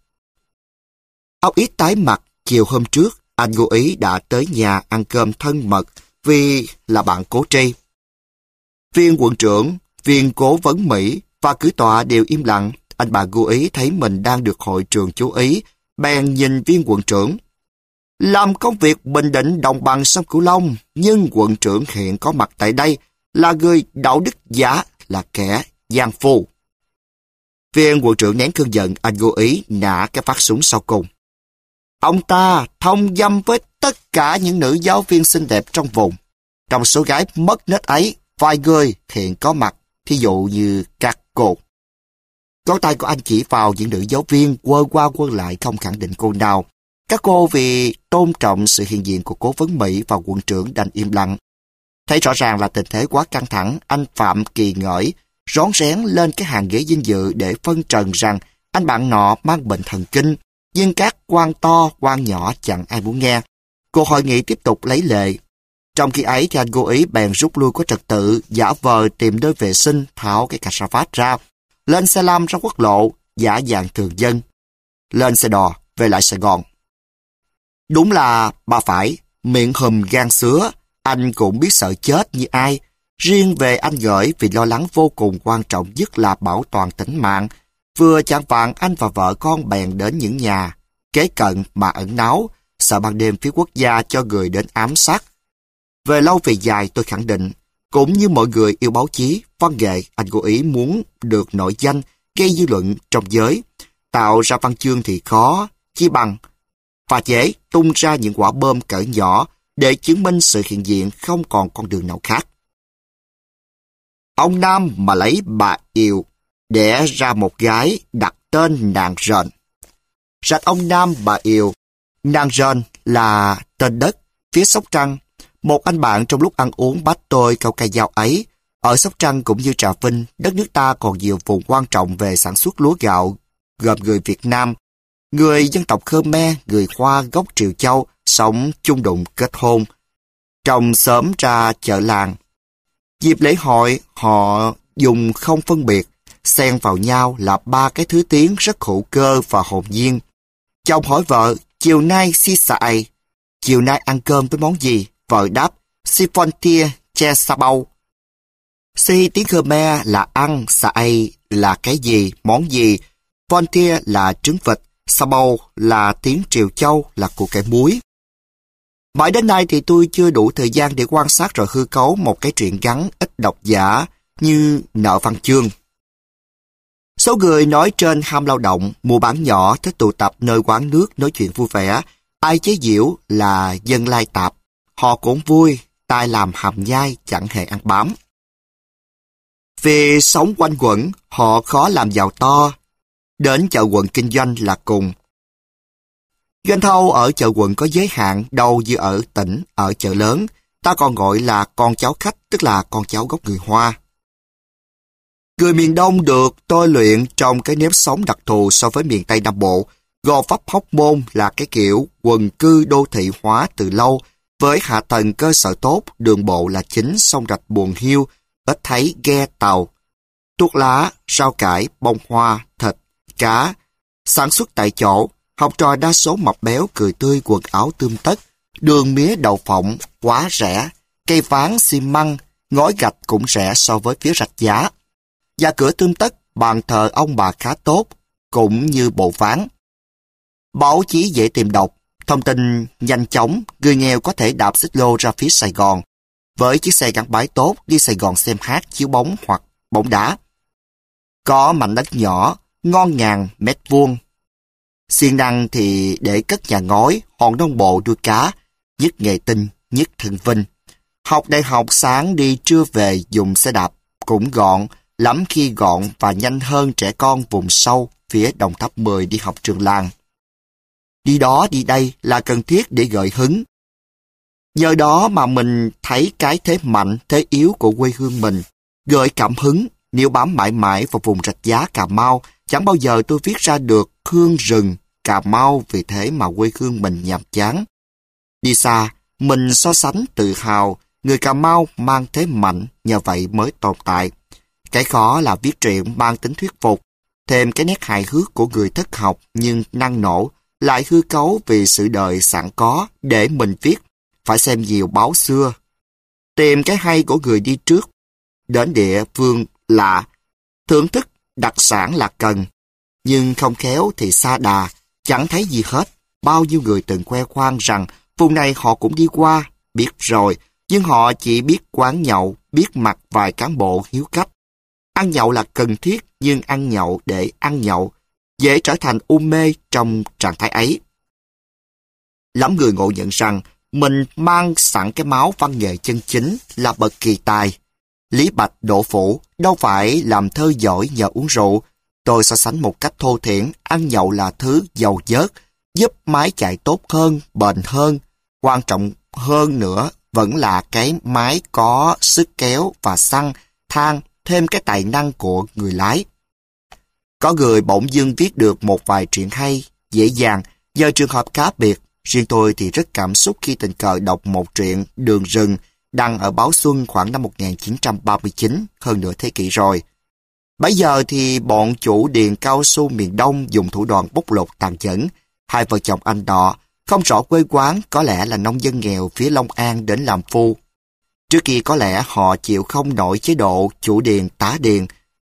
Ông Ít tái mặt. Chiều hôm trước, anh Ngụ Ý đã tới nhà ăn cơm thân mật vì là bạn cố tri. Viên quận trưởng, viên cố vấn Mỹ và cử tọa đều im lặng. Anh bạn Ngụ Ý thấy mình đang được hội trường chú ý, bèn nhìn viên quận trưởng. Làm công việc Bình Định đồng bằng sông Cửu Long, nhưng quận trưởng hiện có mặt tại đây là người đạo đức giả, là kẻ gian phu. Viên quận trưởng nén cơn giận, anh Ngụ Ý nã cái phát súng sau cùng. Ông ta thông dâm với tất cả những nữ giáo viên xinh đẹp trong vùng. Trong số gái mất nết ấy, vài người hiện có mặt, thí dụ như các cô. Ngón tay của anh chỉ vào những nữ giáo viên quơ qua quơ lại không khẳng định cô nào. Các cô vì tôn trọng sự hiện diện của cố vấn Mỹ và quận trưởng đành im lặng. Thấy rõ ràng là tình thế quá căng thẳng, anh Phạm Kỳ Ngởi rón rén lên cái hàng ghế dinh dự để phân trần rằng anh bạn nọ mang bệnh thần kinh, nhưng các quan to, quan nhỏ chẳng ai muốn nghe. Cuộc hội nghị tiếp tục lấy lệ. Trong khi ấy thì anh Ngụ Ý bèn rút lui có trật tự, giả vờ tìm nơi vệ sinh, tháo cái cà sa phát ra, lên xe lam ra quốc lộ, giả dạng thường dân, lên xe đò, về lại Sài Gòn. Đúng là bà phải, miệng hùm gan sứa, anh cũng biết sợ chết như ai. Riêng về anh Gởi vì lo lắng vô cùng quan trọng nhất là bảo toàn tính mạng. Vừa chạng vạng anh và vợ con bèn đến những nhà kế cận mà ẩn náu, sợ ban đêm phía quốc gia cho người đến ám sát. Về lâu về dài tôi khẳng định, cũng như mọi người yêu báo chí, văn nghệ, anh Ngụ Ý muốn được nổi danh, gây dư luận trong giới. Tạo ra văn chương thì khó, chi bằng và dễ tung ra những quả bom cỡ nhỏ để chứng minh sự hiện diện không còn con đường nào khác. Ông Nam mà lấy bà Yêu đẻ ra một gái đặt tên nàng Rền. Rạch ông Nam bà Yêu, nàng Rền là tên đất phía Sóc Trăng. Một anh bạn trong lúc ăn uống bát tôi câu cây dao ấy. Ở Sóc Trăng cũng như Trà Vinh, đất nước ta còn nhiều vùng quan trọng về sản xuất lúa gạo, gồm người Việt Nam, người dân tộc Khmer, người Hoa gốc Triều Châu sống chung đụng kết hôn, trồng xóm ra chợ làng. Dịp lễ hội, họ dùng không phân biệt, xen vào nhau là ba cái thứ tiếng rất hữu cơ và hồn nhiên. Chồng hỏi vợ, chiều nay si sại, chiều nay ăn cơm với món gì? Vợ đáp, si fontia che sa bau. Si tiếng Khmer là ăn, sại là cái gì, món gì, fontia là trứng vịt, sa bau là tiếng Triều Châu là củ cải muối. Mãi đến nay thì tôi chưa đủ thời gian để quan sát rồi hư cấu một cái truyện ngắn ít độc giả như Nợ Văn Chương. Số người nói trên ham lao động, mua bán nhỏ, thích tụ tập nơi quán nước nói chuyện vui vẻ, ai chế giễu là dân lai tạp. Họ cũng vui, tai làm hàm nhai chẳng hề ăn bám. Vì sống quanh quẩn, họ khó làm giàu to. đến chợ quận kinh doanh là cùng. Doanh thâu ở chợ quận có giới hạn đâu như ở tỉnh, ở chợ lớn, ta còn gọi là con cháu khách, tức là con cháu gốc người Hoa. Người miền Đông được tôi luyện trong cái nếp sống đặc thù so với miền Tây Nam Bộ. Gò Vấp Hóc Môn là cái kiểu quần cư đô thị hóa từ lâu, với hạ tầng cơ sở tốt, đường bộ là chính, sông rạch Buồn Hiu, ít thấy ghe tàu, thuốc lá, rau cải, bông hoa, thịt, cá, sản xuất tại chỗ, học trò đa số mập béo, cười tươi, quần áo tươm tất, đường mía đậu phộng quá rẻ, cây ván xi măng, ngói gạch cũng rẻ so với phía Rạch Giá. Nhà cửa tươm tất, bàn thờ ông bà khá tốt, cũng như bộ ván. Báo chí dễ tìm đọc, thông tin nhanh chóng, người nghèo có thể đạp xích lô ra phía Sài Gòn. Với chiếc xe gắn bái tốt, đi Sài Gòn xem hát, chiếu bóng hoặc bóng đá. Có mảnh đất nhỏ, ngon ngàn mét vuông. Siêng năng thì để cất nhà ngói, hòn Đông Bộ nuôi cá, nhất Nghệ Tinh, nhất Thân Vinh. Học đại học sáng đi trưa về dùng xe đạp, cũng gọn, lắm khi gọn và nhanh hơn trẻ con vùng sâu phía Đồng Tháp mười đi học trường làng. Đi đó đi đây là cần thiết để gợi hứng. Nhờ đó mà mình thấy cái thế mạnh, thế yếu của quê hương mình, gợi cảm hứng. Nếu bám mãi mãi vào vùng Rạch Giá Cà Mau, chẳng bao giờ tôi viết ra được hương rừng Cà Mau, vì thế mà quê hương mình nhàm chán. Đi xa, mình so sánh tự hào, người Cà Mau mang thế mạnh, nhờ vậy mới tồn tại. Cái khó là viết truyện mang tính thuyết phục, thêm cái nét hài hước của người thất học nhưng năng nổ, lại hư cấu vì sự đời sẵn có để mình viết, phải xem nhiều báo xưa. Tìm cái hay của người đi trước, đến địa phương lạ, thưởng thức đặc sản là cần, nhưng không khéo thì sa đà, chẳng thấy gì hết. Bao nhiêu người từng khoe khoang rằng vùng này họ cũng đi qua, biết rồi, nhưng họ chỉ biết quán nhậu, biết mặc vài cán bộ hiếu khách. Ăn nhậu là cần thiết, nhưng ăn nhậu để ăn nhậu, dễ trở thành u mê trong trạng thái ấy. Lắm người ngộ nhận rằng mình mang sẵn cái máu văn nghệ chân chính là bậc kỳ tài. Lý Bạch Đỗ Phủ đâu phải làm thơ giỏi nhờ uống rượu. Tôi so sánh một cách thô thiển, ăn nhậu là thứ dầu dớt, giúp máy chạy tốt hơn, bền hơn. Quan trọng hơn nữa vẫn là cái máy có sức kéo và xăng, than, thêm cái tài năng của người lái. Có người bỗng dưng viết được một vài truyện hay, dễ dàng, nhờ trường hợp cá biệt. Riêng tôi thì rất cảm xúc khi tình cờ đọc một truyện Đường Rừng đăng ở báo Xuân khoảng năm một nghìn chín trăm ba mươi chín, hơn nửa thế kỷ rồi. Bấy giờ thì bọn chủ điền cao su miền Đông dùng thủ đoạn bóc lột tàn nhẫn. Hai vợ chồng anh nọ, không rõ quê quán, có lẽ là nông dân nghèo phía Long An đến làm phu. Trước kia có lẽ họ chịu không nổi chế độ chủ điền tá điền.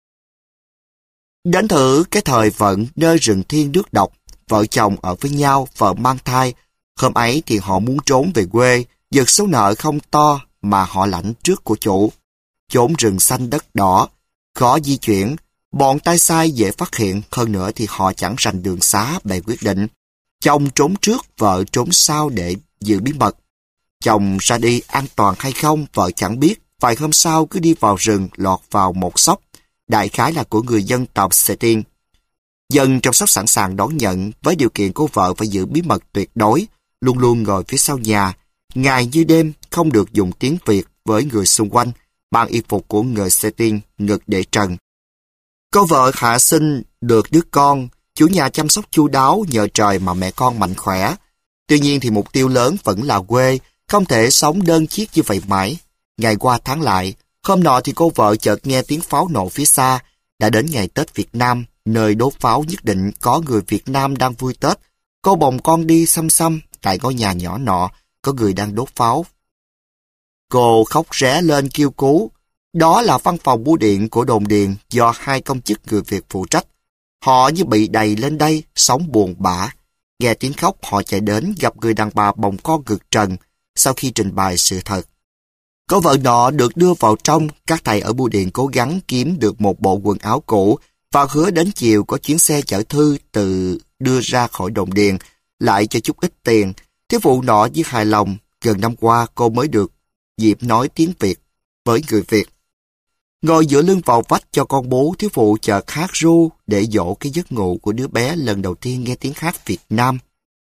Đến thử cái thời vận nơi rừng thiên nước độc, vợ chồng ở với nhau, vợ mang thai. Hôm ấy thì họ muốn trốn về quê, giật số nợ không to mà họ lãnh trước của chủ. Chốn rừng xanh đất đỏ, khó di chuyển, bọn tay sai dễ phát hiện, hơn nữa thì họ chẳng rành đường xá, bèn quyết định. Chồng trốn trước, vợ trốn sau để giữ bí mật. Chồng ra đi an toàn hay không, vợ chẳng biết. Vài hôm sau cứ đi vào rừng, lọt vào một xóc, đại khái là của người dân tộc Sê Tiên. Dân trong xóc sẵn sàng đón nhận, với điều kiện của vợ phải giữ bí mật tuyệt đối, luôn luôn ngồi phía sau nhà, ngày như đêm không được dùng tiếng Việt với người xung quanh, mang y phục của người Sê Tiên, ngực để trần. Cô vợ hạ sinh được đứa con, chủ nhà chăm sóc chu đáo, nhờ trời mà mẹ con mạnh khỏe. Tuy nhiên thì mục tiêu lớn vẫn là quê, không thể sống đơn chiếc như vậy mãi. Ngày qua tháng lại, hôm nọ thì cô vợ chợt nghe tiếng pháo nổ phía xa. Đã đến ngày Tết Việt Nam, nơi đốt pháo nhất định có người Việt Nam đang vui Tết. Cô bồng con đi xăm xăm, tại ngôi nhà nhỏ nọ, có người đang đốt pháo. Cô khóc ré lên kêu cứu. Đó là văn phòng bưu điện của đồn điền do hai công chức người Việt phụ trách. Họ như bị đầy lên đây, sống buồn bã. Nghe tiếng khóc họ chạy đến gặp người đàn bà bồng con ngực trần sau khi trình bày sự thật. Cô vợ nọ được đưa vào trong, các thầy ở bưu điện cố gắng kiếm được một bộ quần áo cũ và hứa đến chiều có chuyến xe chở thư từ đưa ra khỏi đồn điền, lại cho chút ít tiền. Thiếu phụ nọ với hài lòng, gần năm qua cô mới được dịp nói tiếng Việt với người Việt. ngồi dựa lưng vào vách cho con bú thiếu phụ chợt hát ru để dỗ cái giấc ngủ của đứa bé lần đầu tiên nghe tiếng hát Việt Nam.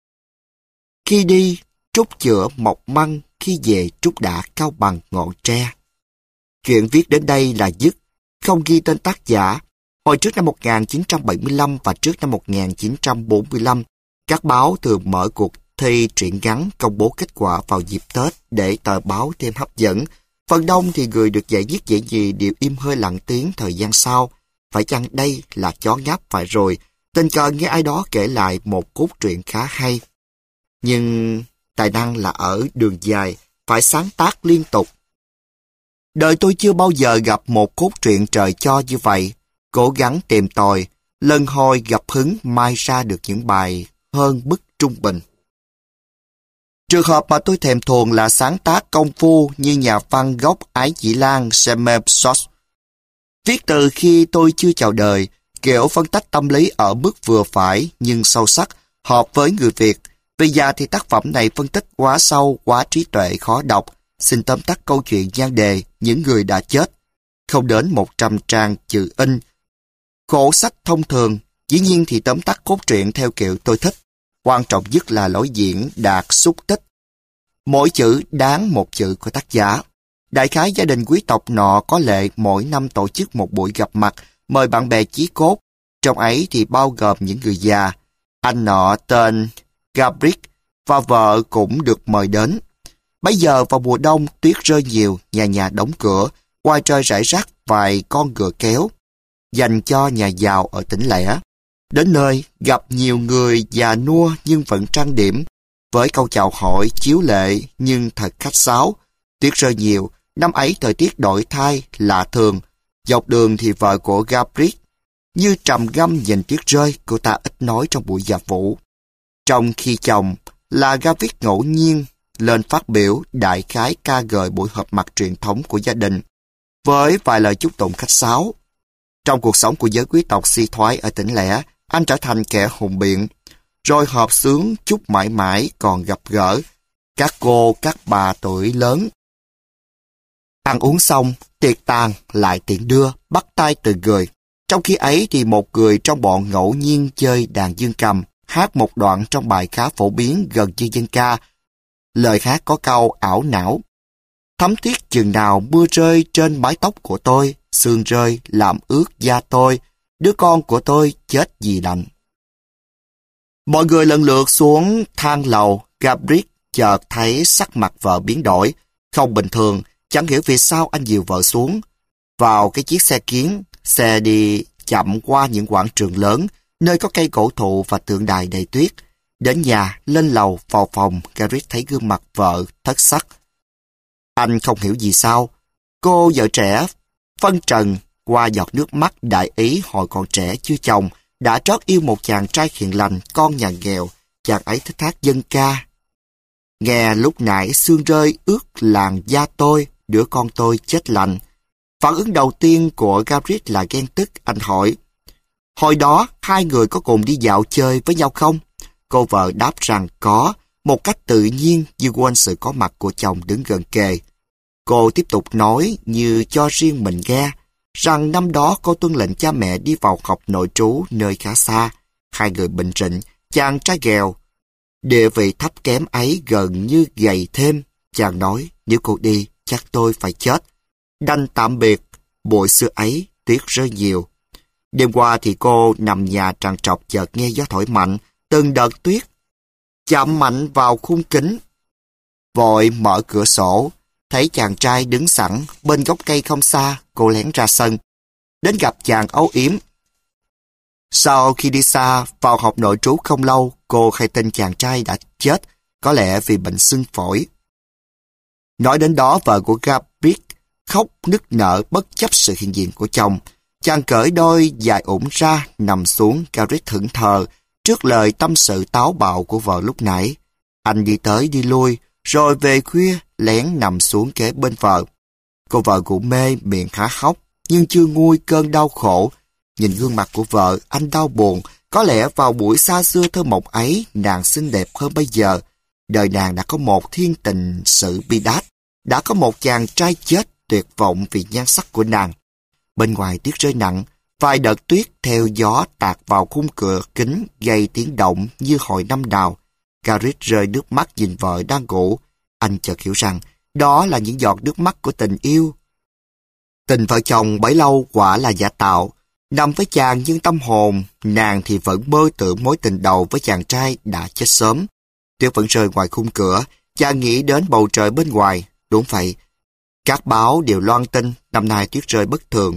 Khi đi, trút chữa mọc măng, khi về trút đã cao bằng ngọn tre. Chuyện viết đến đây là dứt, không ghi tên tác giả. Hồi trước năm một nghìn chín trăm bảy mươi lăm và trước năm một nghìn chín trăm bốn mươi lăm, các báo thường mở cuộc thi truyện ngắn công bố kết quả vào dịp Tết để tờ báo thêm hấp dẫn. Phần đông thì người được giải viết dễ gì đều im hơi lặng tiếng thời gian sau. Phải chăng đây là chó ngáp phải rồi, tình cờ nghe ai đó kể lại một cốt truyện khá hay. Nhưng tài năng là ở đường dài, phải sáng tác liên tục. Đời tôi chưa bao giờ gặp một cốt truyện trời cho như vậy. Cố gắng tìm tòi, lần hồi gặp hứng mai ra được những bài hơn mức trung bình. Trường hợp mà tôi thèm thuồng là sáng tác công phu như nhà văn gốc Ái Dĩ Lan Semepsos. Viết từ khi tôi chưa chào đời, kiểu phân tách tâm lý ở mức vừa phải nhưng sâu sắc, hợp với người Việt. Bây giờ thì tác phẩm này phân tích quá sâu, quá trí tuệ, khó đọc. Xin tóm tắt câu chuyện nhan đề Những người đã chết. Không đến một trăm trang chữ in. Khổ sách thông thường, dĩ nhiên thì tóm tắt cốt truyện theo kiểu tôi thích. Quan trọng nhất là lối diễn đạt xúc tích. Mỗi chữ đáng một chữ của tác giả. Đại khái gia đình quý tộc nọ có lệ mỗi năm tổ chức một buổi gặp mặt, mời bạn bè chí cốt. Trong ấy thì bao gồm những người già. Anh nọ tên Gabriel và vợ cũng được mời đến. Bây giờ vào mùa đông tuyết rơi nhiều, nhà nhà đóng cửa, ngoài trời rải rác vài con ngựa kéo, dành cho nhà giàu ở tỉnh lẻ. Đến nơi gặp nhiều người già nua nhưng vẫn trang điểm, với câu chào hỏi chiếu lệ nhưng thật khách sáo. Tuyết rơi nhiều, năm ấy thời tiết đổi thay lạ thường. Dọc đường thì vợ của Gabriel như trầm ngâm nhìn tuyết rơi, cô ta ít nói trong buổi dạ vũ. Trong khi chồng là Gabriel ngẫu nhiên lên phát biểu đại khái ca ngợi buổi họp mặt truyền thống của gia đình, với vài lời chúc tụng khách sáo. Trong cuộc sống của giới quý tộc suy thoái ở tỉnh lẻ, anh trở thành kẻ hùng biện, rồi họp xướng chúc mãi mãi còn gặp gỡ các cô, các bà tuổi lớn. Ăn uống xong, tiệc tàn lại tiện đưa, bắt tay từ người. Trong khi ấy thì một người trong bọn ngẫu nhiên chơi đàn dương cầm, hát một đoạn trong bài khá phổ biến gần như dân ca. Lời hát có câu ảo não: thấm thiết chừng nào mưa rơi trên mái tóc của tôi, sương rơi làm ướt da tôi, đứa con của tôi chết vì lạnh. Mọi người lần lượt xuống thang lầu. Gabriel chợt thấy sắc mặt vợ biến đổi, không bình thường, chẳng hiểu vì sao anh dìu vợ xuống. Vào cái chiếc xe kiến, xe đi chậm qua những quảng trường lớn, nơi có cây cổ thụ và tượng đài đầy tuyết. Đến nhà, lên lầu, vào phòng, Gabriel thấy gương mặt vợ thất sắc. Anh không hiểu gì sao. Cô vợ trẻ, phân trần qua giọt nước mắt đại ý hồi còn trẻ chưa chồng, đã trót yêu một chàng trai hiền lành, con nhà nghèo. Chàng ấy thích hát dân ca. Nghe lúc nãy sương rơi ướt làn da tôi, đứa con tôi chết lạnh. Phản ứng đầu tiên của Gabriel là ghen tức. Anh hỏi, hồi đó hai người có cùng đi dạo chơi với nhau không? Cô vợ đáp rằng có, một cách tự nhiên như quên sự có mặt của chồng đứng gần kề. Cô tiếp tục nói như cho riêng mình nghe, rằng năm đó cô tuân lệnh cha mẹ đi vào học nội trú nơi khá xa. Hai người bệnh rịnh, chàng trai nghèo. Địa vị thấp kém ấy gần như gầy thêm. Chàng nói, nếu cô đi, chắc tôi phải chết. Đành tạm biệt. Buổi xưa ấy, tuyết rơi nhiều. Đêm qua thì cô nằm nhà trằn trọc chợt nghe gió thổi mạnh, từng đợt tuyết chạm mạnh vào khung kính. Vội mở cửa sổ, thấy chàng trai đứng sẵn bên gốc cây không xa. Cô lén ra sân, đến gặp chàng âu yếm. Sau khi đi xa, vào học nội trú không lâu, cô hay tin chàng trai đã chết, có lẽ vì bệnh xương phổi. Nói đến đó, vợ của Gabriel khóc nức nở bất chấp sự hiện diện của chồng. Chàng cởi đôi dài ủng ra, nằm xuống. Gabriel thẫn thờ trước lời tâm sự táo bạo của vợ lúc nãy. Anh đi tới đi lui, rồi về khuya lén nằm xuống kế bên vợ. Cô vợ ngủ mê, miệng há hốc, nhưng chưa nguôi cơn đau khổ. Nhìn gương mặt của vợ, anh đau buồn. Có lẽ vào buổi xa xưa thơ mộng ấy, nàng xinh đẹp hơn bây giờ. Đời nàng đã có một thiên tình sự bi đát, đã có một chàng trai chết tuyệt vọng vì nhan sắc của nàng. Bên ngoài tuyết rơi nặng, vài đợt tuyết theo gió tạt vào khung cửa kính gây tiếng động như hồi năm nào. Garrett rơi nước mắt nhìn vợ đang ngủ. Anh chợt hiểu rằng đó là những giọt nước mắt của tình yêu. Tình vợ chồng bấy lâu quả là giả tạo. Nằm với chàng nhưng tâm hồn, nàng thì vẫn mơ tưởng mối tình đầu với chàng trai đã chết sớm. Tuyết vẫn rơi ngoài khung cửa, chàng nghĩ đến bầu trời bên ngoài. Đúng vậy, các báo đều loan tin năm nay tuyết rơi bất thường.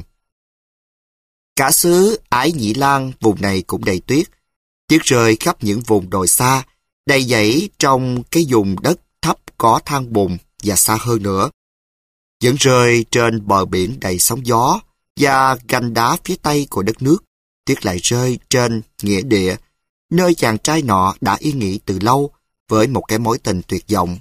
Cả xứ Ái Nhĩ Lan vùng này cũng đầy tuyết. Tuyết rơi khắp những vùng đồi xa, đầy dãy trong cái vùng đất thấp có than bùn và xa hơn nữa. Vẫn rơi trên bờ biển đầy sóng gió và gành đá phía tây của đất nước. Tuyết lại rơi trên nghĩa địa, nơi chàng trai nọ đã yên nghỉ từ lâu với một cái mối tình tuyệt vọng.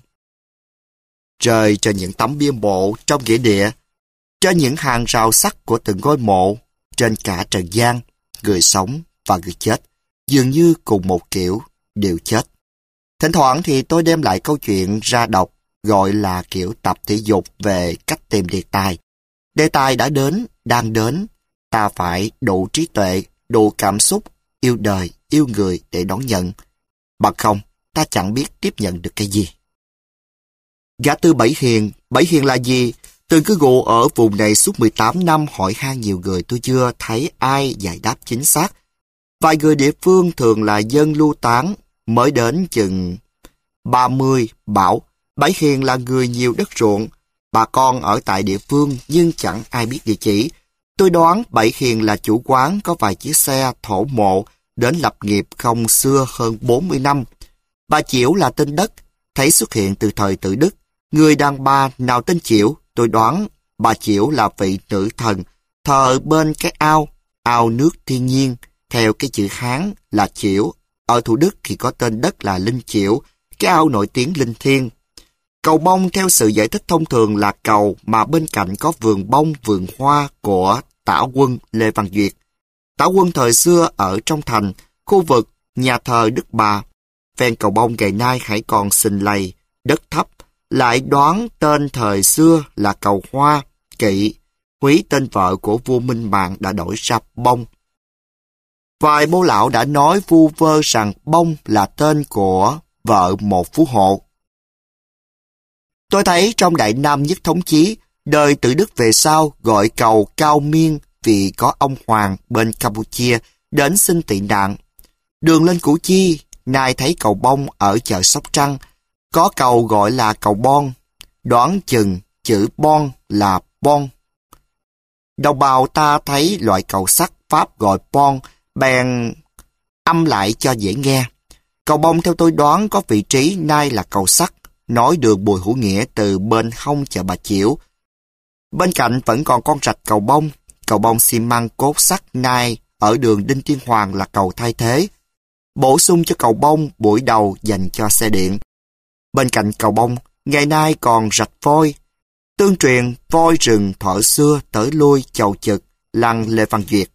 Rơi trên những tấm bia mộ trong nghĩa địa, trên những hàng rào sắt của từng ngôi mộ, trên cả trần gian, người sống và người chết, dường như cùng một kiểu, đều chết. Thỉnh thoảng thì tôi đem lại câu chuyện ra đọc, gọi là kiểu tập thể dục về cách tìm đề tài. Đề tài đã đến, đang đến, ta phải đủ trí tuệ, đủ cảm xúc, yêu đời, yêu người để đón nhận. Bằng không, ta chẳng biết tiếp nhận được cái gì. Gã tư Bảy Hiền, Bảy Hiền là gì? Từng cư ngụ ở vùng này suốt mười tám năm, hỏi han nhiều người tôi chưa thấy ai giải đáp chính xác. Vài người địa phương thường là dân lưu tán, mới đến chừng ba mươi, bảo Bảy Hiền là người nhiều đất ruộng, bà con ở tại địa phương nhưng chẳng ai biết địa chỉ. Tôi đoán Bảy Hiền là chủ quán có vài chiếc xe thổ mộ đến lập nghiệp không xưa hơn bốn mươi năm. Bà Chiểu là tên đất, thấy xuất hiện từ thời Tự Đức. Người đàn bà nào tên Chiểu, tôi đoán bà Chiểu là vị nữ thần, thờ bên cái ao, ao nước thiên nhiên, theo cái chữ Hán là Chiểu. Ở Thủ Đức thì có tên đất là Linh Chiểu, cái ao nổi tiếng linh thiêng. Cầu bông theo sự giải thích thông thường là cầu mà bên cạnh có vườn bông vườn hoa của tả quân Lê Văn Duyệt. Tả quân thời xưa ở trong thành, khu vực nhà thờ Đức Bà. Ven cầu bông ngày nay hãy còn xình lầy, đất thấp, lại đoán tên thời xưa là cầu Hoa, Kỵ, húy tên vợ của vua Minh Mạng đã đổi ra Bông. Vài bô lão đã nói vu vơ rằng Bông là tên của vợ một phú hộ. Tôi thấy trong Đại Nam Nhất Thống Chí, đời Tự Đức về sau gọi cầu Cao Miên vì có ông Hoàng bên Campuchia đến xin tị nạn. Đường lên Củ Chi, nay thấy cầu Bông ở chợ Sóc Trăng, có cầu gọi là cầu Bon, đoán chừng chữ Bon là Bon. Đồng bào ta thấy loại cầu sắt Pháp gọi Bon, bèn âm lại cho dễ nghe. Cầu Bông theo tôi đoán có vị trí nay là cầu sắt, nối đường Bùi Hữu Nghĩa từ bên hông chợ Bà Chiểu. Bên cạnh vẫn còn con rạch cầu Bông, cầu Bông xi măng cốt sắt nay ở đường Đinh Tiên Hoàng là cầu thay thế, bổ sung cho cầu Bông buổi đầu dành cho xe điện. Bên cạnh cầu Bông, ngày nay còn rạch Voi. Tương truyền voi rừng thuở xưa tới lui chầu chực lăng Lê Văn Duyệt.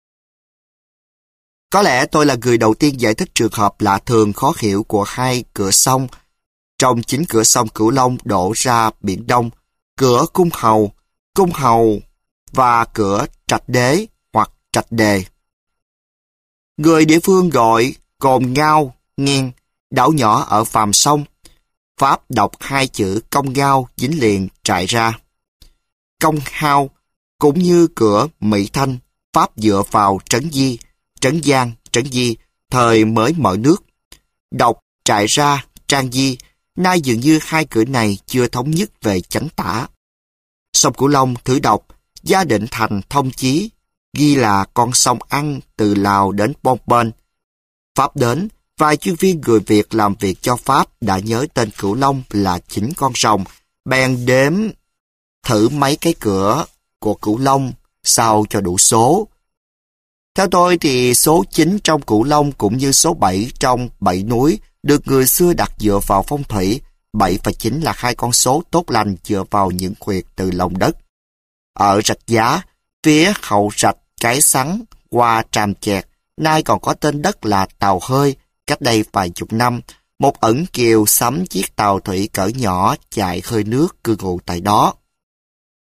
Có lẽ tôi là người đầu tiên giải thích trường hợp lạ thường khó hiểu của hai cửa sông. Trong chính cửa sông Cửu Long đổ ra Biển Đông, cửa Cung Hầu, Cung Hầu và cửa Trạch Đế hoặc Trạch Đề. Người địa phương gọi Cồn Ngao, Nghiên, đảo nhỏ ở phàm sông. Pháp đọc hai chữ Công Ngao dính liền trại ra. Công Hao cũng như cửa Mỹ Thanh, Pháp dựa vào Trấn Di, Trấn Giang, Trấn Di, thời mới mở nước. Đọc trại ra, Trang Di, nay dường như hai cửa này chưa thống nhất về chánh tả. Sông Cửu Long thử đọc, Gia Định Thành Thông Chí, ghi là con sông ăn từ Lào đến Phnom Penh. Pháp đến, vài chuyên viên người Việt làm việc cho Pháp đã nhớ tên Cửu Long là chính con rồng, bèn đếm thử mấy cái cửa của Cửu Long sao cho đủ số. Theo tôi thì số chín trong Cửu Long cũng như số bảy trong bảy núi được người xưa đặt dựa vào phong thủy. Bảy và chín là hai con số tốt lành dựa vào những huyệt từ lòng đất. Ở rạch Giá, phía hậu rạch Cái Sắn qua Tràm Chẹt, nay còn có tên đất là Tàu Hơi. Cách đây vài chục năm, một ẩn kiều sắm chiếc tàu thủy cỡ nhỏ chạy hơi nước cư ngụ tại đó.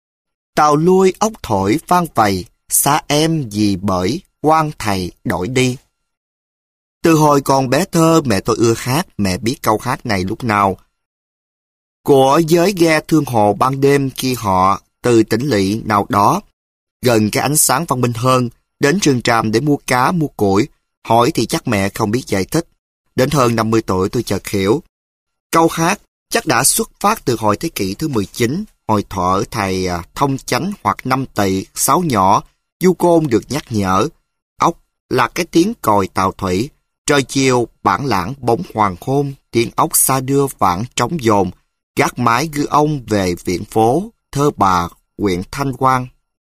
Tàu lui ốc thổi vang vầy, xa em vì bởi quan thầy đổi đi. Từ hồi còn bé thơ, mẹ tôi ưa hát, mẹ biết câu hát này lúc nào. Của giới ghe thương hồ ban đêm khi họ từ tỉnh lỵ nào đó, gần cái ánh sáng văn minh hơn, đến rừng tràm để mua cá, mua củi. Hỏi thì chắc mẹ không biết giải thích. Đến hơn năm mươi tuổi tôi chợt hiểu. Câu hát chắc đã xuất phát từ hồi thế kỷ thứ mười chín, hồi thuở thầy Thông Chánh hoặc Năm Tỵ, Sáu Nhỏ, Du Côn được nhắc nhở. Ốc là cái tiếng còi tàu thủy. Trời chiều, bản lãng bóng hoàng hôn, tiếng ốc xa đưa vãng trống dồn, gác mái gư ông về viện phố, thơ bà, huyện Thanh Quan.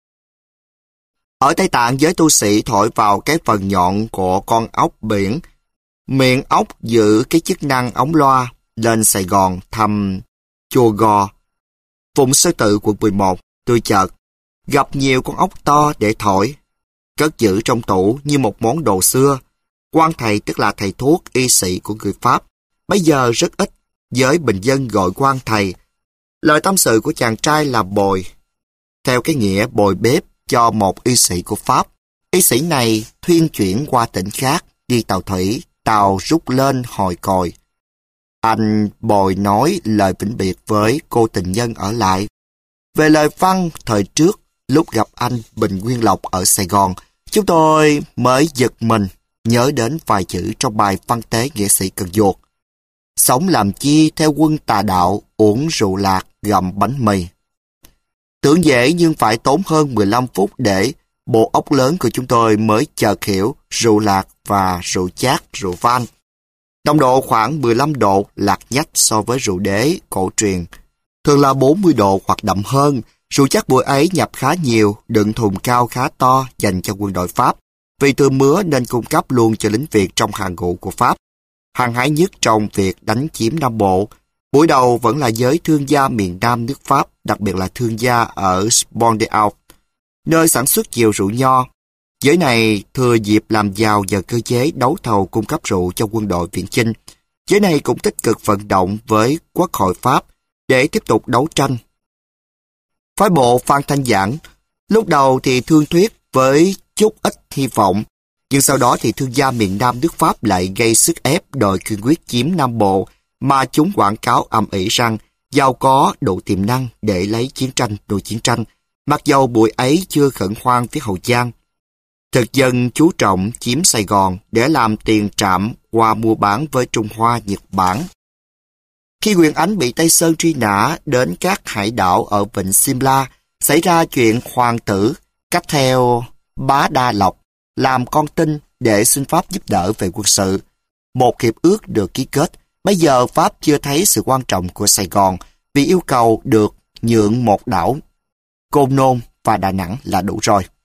Ở Tây Tạng, giới tu sĩ thổi vào cái phần nhọn của con ốc biển. Miệng ốc giữ cái chức năng ống loa. Lên Sài Gòn thăm chùa Gò, Phụng Sư Tự, quận mười một, tôi chợt gặp nhiều con ốc to để thổi, cất giữ trong tủ như một món đồ xưa. Quan thầy tức là thầy thuốc y sĩ của người Pháp. Bây giờ rất ít, giới bình dân gọi quan thầy. Lời tâm sự của chàng trai là bồi, theo cái nghĩa bồi bếp cho một y sĩ của Pháp. Y sĩ này thuyên chuyển qua tỉnh khác, đi tàu thủy, tàu rút lên hồi còi. Anh bồi nói lời vĩnh biệt với cô tình nhân ở lại. Về lời văn thời trước, lúc gặp anh Bình Nguyên Lộc ở Sài Gòn, chúng tôi mới giật mình nhớ đến vài chữ trong bài văn tế nghệ sĩ Cần Duột. Sống làm chi theo quân tà đạo, uống rượu lạc, gặm bánh mì. Tưởng dễ nhưng phải tốn hơn mười lăm phút để bộ óc lớn của chúng tôi mới chợt hiểu rượu lạc và rượu chát, rượu van. Nồng độ khoảng mười lăm độ lạc nhách so với rượu đế cổ truyền. Thường là bốn mươi độ hoặc đậm hơn. Rượu chát buổi ấy nhập khá nhiều, đựng thùng cao khá to dành cho quân đội Pháp. Vì thừa mứa nên cung cấp luôn cho lính Việt trong hàng ngũ của Pháp. Hăng hái nhất trong việc đánh chiếm Nam Bộ. Buổi đầu vẫn là giới thương gia miền Nam nước Pháp, đặc biệt là thương gia ở Bordeaux, nơi sản xuất nhiều rượu nho. Giới này thừa dịp làm giàu nhờ cơ chế đấu thầu cung cấp rượu cho quân đội Viễn Chinh. Giới này cũng tích cực vận động với Quốc hội Pháp để tiếp tục đấu tranh. Phái bộ Phan Thanh Giảng lúc đầu thì thương thuyết với chút ít hy vọng, nhưng sau đó thì thương gia miền Nam nước Pháp lại gây sức ép đòi kiên quyết chiếm Nam Bộ, mà chúng quảng cáo ầm ĩ rằng giàu có đủ tiềm năng để lấy chiến tranh đổi chiến tranh, mặc dầu buổi ấy chưa khẩn hoang phía Hậu Giang. Thực dân chú trọng chiếm Sài Gòn để làm tiền trạm qua mua bán với Trung Hoa, Nhật Bản. Khi Quyền Ánh bị Tây Sơn truy nã đến các hải đảo ở vịnh Simla, xảy ra chuyện hoàng tử cách theo Bá Đa Lộc làm con tin để xin Pháp giúp đỡ về quân sự. Một hiệp ước được ký kết. Bây giờ Pháp chưa thấy sự quan trọng của Sài Gòn vì yêu cầu được nhượng một đảo Côn Nôn và Đà Nẵng là đủ rồi.